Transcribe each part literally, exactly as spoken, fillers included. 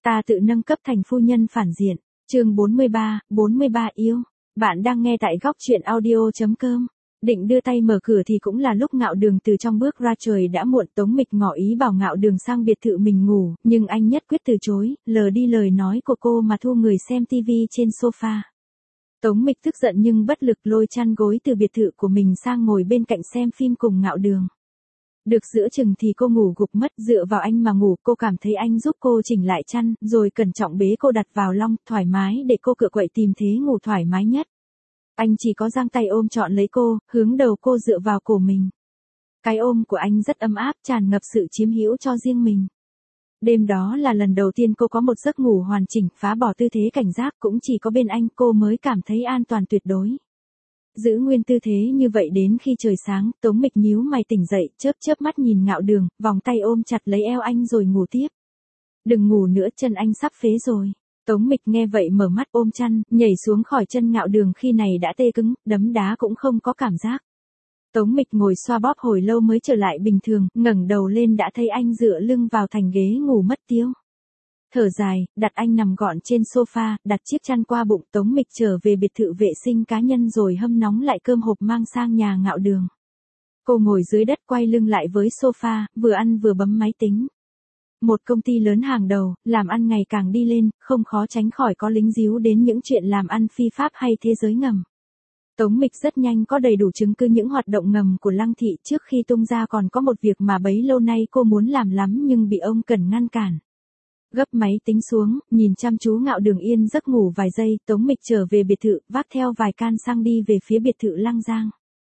Ta tự nâng cấp thành phu nhân phản diện. Chương bốn mươi ba, bốn mươi ba yêu. Bạn đang nghe tại góc truyện audio chấm com. Định đưa tay mở cửa thì cũng là lúc Ngạo Đường từ trong bước ra, trời đã muộn. Tống Mịch ngỏ ý bảo Ngạo Đường sang biệt thự mình ngủ, nhưng anh nhất quyết từ chối, lờ đi lời nói của cô mà thu người xem tivi trên sofa. Tống Mịch tức giận nhưng bất lực lôi chăn gối từ biệt thự của mình sang ngồi bên cạnh xem phim cùng Ngạo Đường. Được giữa chừng thì cô ngủ gục mất, dựa vào anh mà ngủ. Cô cảm thấy anh giúp cô chỉnh lại chăn, rồi cẩn trọng bế cô đặt vào long, thoải mái để cô cựa quậy tìm thế ngủ thoải mái nhất. Anh chỉ có giang tay ôm trọn lấy cô, hướng đầu cô dựa vào cổ mình. Cái ôm của anh rất ấm áp, tràn ngập sự chiếm hữu cho riêng mình. Đêm đó là lần đầu tiên cô có một giấc ngủ hoàn chỉnh, phá bỏ tư thế cảnh giác, cũng chỉ có bên anh cô mới cảm thấy an toàn tuyệt đối. Giữ nguyên tư thế như vậy đến khi trời sáng, Tống Mịch nhíu mày tỉnh dậy, chớp chớp mắt nhìn Ngạo Đường, vòng tay ôm chặt lấy eo anh rồi ngủ tiếp. Đừng ngủ nữa, chân anh sắp phế rồi. Tống Mịch nghe vậy mở mắt ôm chăn, nhảy xuống khỏi chân Ngạo Đường khi này đã tê cứng, đấm đá cũng không có cảm giác. Tống Mịch ngồi xoa bóp hồi lâu mới trở lại bình thường, ngẩng đầu lên đã thấy anh dựa lưng vào thành ghế ngủ mất tiêu. Thở dài, đặt anh nằm gọn trên sofa, đặt chiếc chăn qua bụng. Tống Mịch trở về biệt thự vệ sinh cá nhân rồi hâm nóng lại cơm hộp mang sang nhà Ngạo Đường. Cô ngồi dưới đất quay lưng lại với sofa, vừa ăn vừa bấm máy tính. Một công ty lớn hàng đầu, làm ăn ngày càng đi lên, không khó tránh khỏi có lính díu đến những chuyện làm ăn phi pháp hay thế giới ngầm. Tống Mịch rất nhanh có đầy đủ chứng cứ những hoạt động ngầm của Lăng Thị. Trước khi tung ra còn có một việc mà bấy lâu nay cô muốn làm lắm nhưng bị ông Cẩn ngăn cản. Gấp máy tính xuống, nhìn chăm chú Ngạo Đường yên giấc ngủ vài giây, Tống Mịch trở về biệt thự, vác theo vài can xăng đi về phía biệt thự Lăng Giang.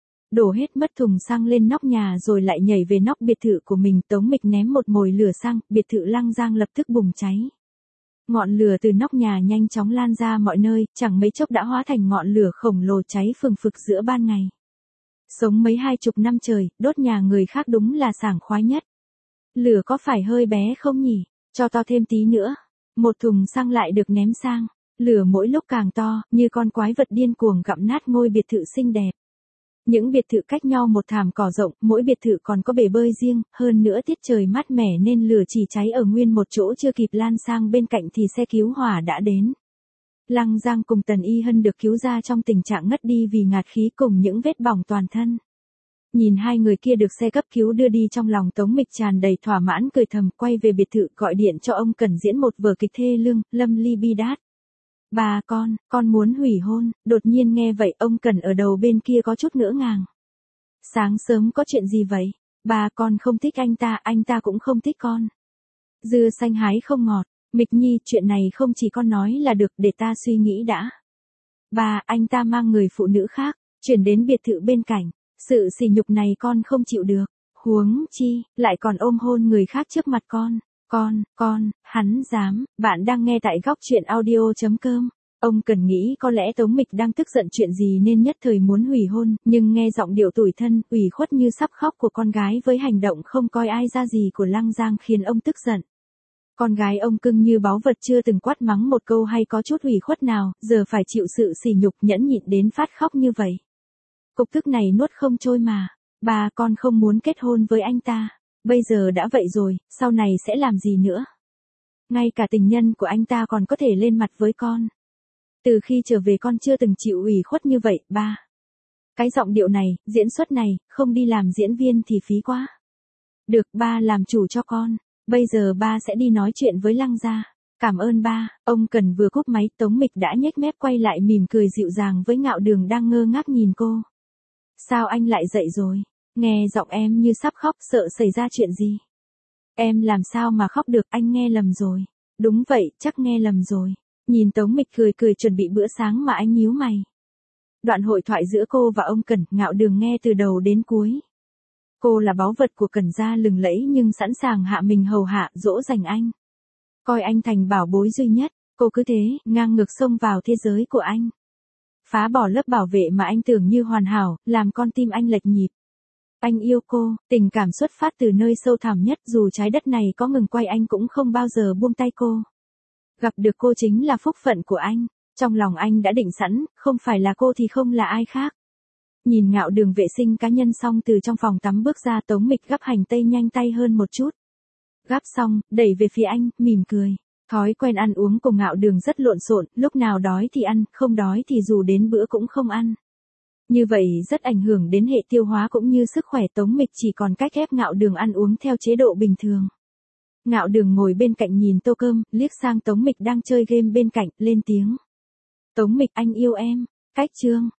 Đổ hết mất thùng xăng lên nóc nhà rồi lại nhảy về nóc biệt thự của mình. Tống Mịch ném một mồi lửa xăng, biệt thự Lăng Giang lập tức bùng cháy. Ngọn lửa từ nóc nhà nhanh chóng lan ra mọi nơi, chẳng mấy chốc đã hóa thành ngọn lửa khổng lồ cháy phừng phực giữa ban ngày. Sống mấy hai chục năm trời, đốt nhà người khác đúng là sảng khoái nhất. Lửa có phải hơi bé không nhỉ? Cho to thêm tí nữa. Một thùng xăng lại được ném sang. Lửa mỗi lúc càng to, như con quái vật điên cuồng gặm nát ngôi biệt thự xinh đẹp. Những biệt thự cách nhau một thảm cỏ rộng, mỗi biệt thự còn có bể bơi riêng, hơn nữa tiết trời mát mẻ nên lửa chỉ cháy ở nguyên một chỗ, chưa kịp lan sang bên cạnh thì xe cứu hỏa đã đến. Lăng Giang cùng Tần Y Hân được cứu ra trong tình trạng ngất đi vì ngạt khí cùng những vết bỏng toàn thân. Nhìn hai người kia được xe cấp cứu đưa đi, trong lòng Tống Mịch tràn đầy thỏa mãn cười thầm, quay về biệt thự gọi điện cho ông Cẩn diễn một vở kịch thê lương, Lâm Ly Bi Đát. Bà con, con muốn hủy hôn. Đột nhiên nghe vậy ông Cẩn ở đầu bên kia có chút ngỡ ngàng. Sáng sớm có chuyện gì vậy? Bà con không thích anh ta, anh ta cũng không thích con. Dưa xanh hái không ngọt. Mịch Nhi, chuyện này không chỉ con nói là được, để ta suy nghĩ đã. Bà, anh ta mang người phụ nữ khác, chuyển đến biệt thự bên cạnh. Sự sỉ nhục này con không chịu được. Huống chi, lại còn ôm hôn người khác trước mặt con. Con, con, hắn dám. Bạn đang nghe tại góc truyện audio chấm com. Ông cần nghĩ có lẽ Tống Mịch đang tức giận chuyện gì nên nhất thời muốn hủy hôn, nhưng nghe giọng điệu tủi thân, ủy khuất như sắp khóc của con gái với hành động không coi ai ra gì của Lăng Giang khiến ông tức giận. Con gái ông cưng như báu vật, chưa từng quát mắng một câu hay có chút ủy khuất nào, giờ phải chịu sự sỉ nhục nhẫn nhịn đến phát khóc như vậy. Cục tức này nuốt không trôi mà. Bà con không muốn kết hôn với anh ta. Bây giờ đã vậy rồi, sau này sẽ làm gì nữa? Ngay cả tình nhân của anh ta còn có thể lên mặt với con. Từ khi trở về con chưa từng chịu ủy khuất như vậy, ba. Cái giọng điệu này, diễn xuất này, không đi làm diễn viên thì phí quá. Được, ba làm chủ cho con. Bây giờ ba sẽ đi nói chuyện với Lăng gia. Cảm ơn ba. Ông Cần vừa cúp máy, Tống Mịch đã nhếch mép quay lại mỉm cười dịu dàng với Ngạo Đường đang ngơ ngác nhìn cô. Sao anh lại dậy rồi? Nghe giọng em như sắp khóc, sợ xảy ra chuyện gì? Em làm sao mà khóc được, anh nghe lầm rồi. Đúng vậy, chắc nghe lầm rồi. Nhìn Tống Mịch cười cười chuẩn bị bữa sáng mà anh nhíu mày. Đoạn hội thoại giữa cô và ông Cẩn, Ngạo Đường nghe từ đầu đến cuối. Cô là báu vật của Cẩn gia lừng lẫy nhưng sẵn sàng hạ mình hầu hạ, dỗ dành anh. Coi anh thành bảo bối duy nhất, cô cứ thế, ngang ngược xông vào thế giới của anh. Phá bỏ lớp bảo vệ mà anh tưởng như hoàn hảo, làm con tim anh lệch nhịp. Anh yêu cô, tình cảm xuất phát từ nơi sâu thẳm nhất, dù trái đất này có ngừng quay anh cũng không bao giờ buông tay cô. Gặp được cô chính là phúc phận của anh, trong lòng anh đã định sẵn, không phải là cô thì không là ai khác. Nhìn Ngạo Đường vệ sinh cá nhân xong từ trong phòng tắm bước ra, Tống Mịch gắp hành tây nhanh tay hơn một chút. Gắp xong, đẩy về phía anh, mỉm cười. Thói quen ăn uống cùng Ngạo Đường rất lộn xộn, lúc nào đói thì ăn, không đói thì dù đến bữa cũng không ăn. Như vậy rất ảnh hưởng đến hệ tiêu hóa cũng như sức khỏe. Tống Mịch chỉ còn cách ép Ngạo Đường ăn uống theo chế độ bình thường. Ngạo Đường ngồi bên cạnh nhìn tô cơm, liếc sang Tống Mịch đang chơi game bên cạnh, lên tiếng. Tống Mịch, anh yêu em. Cách chương.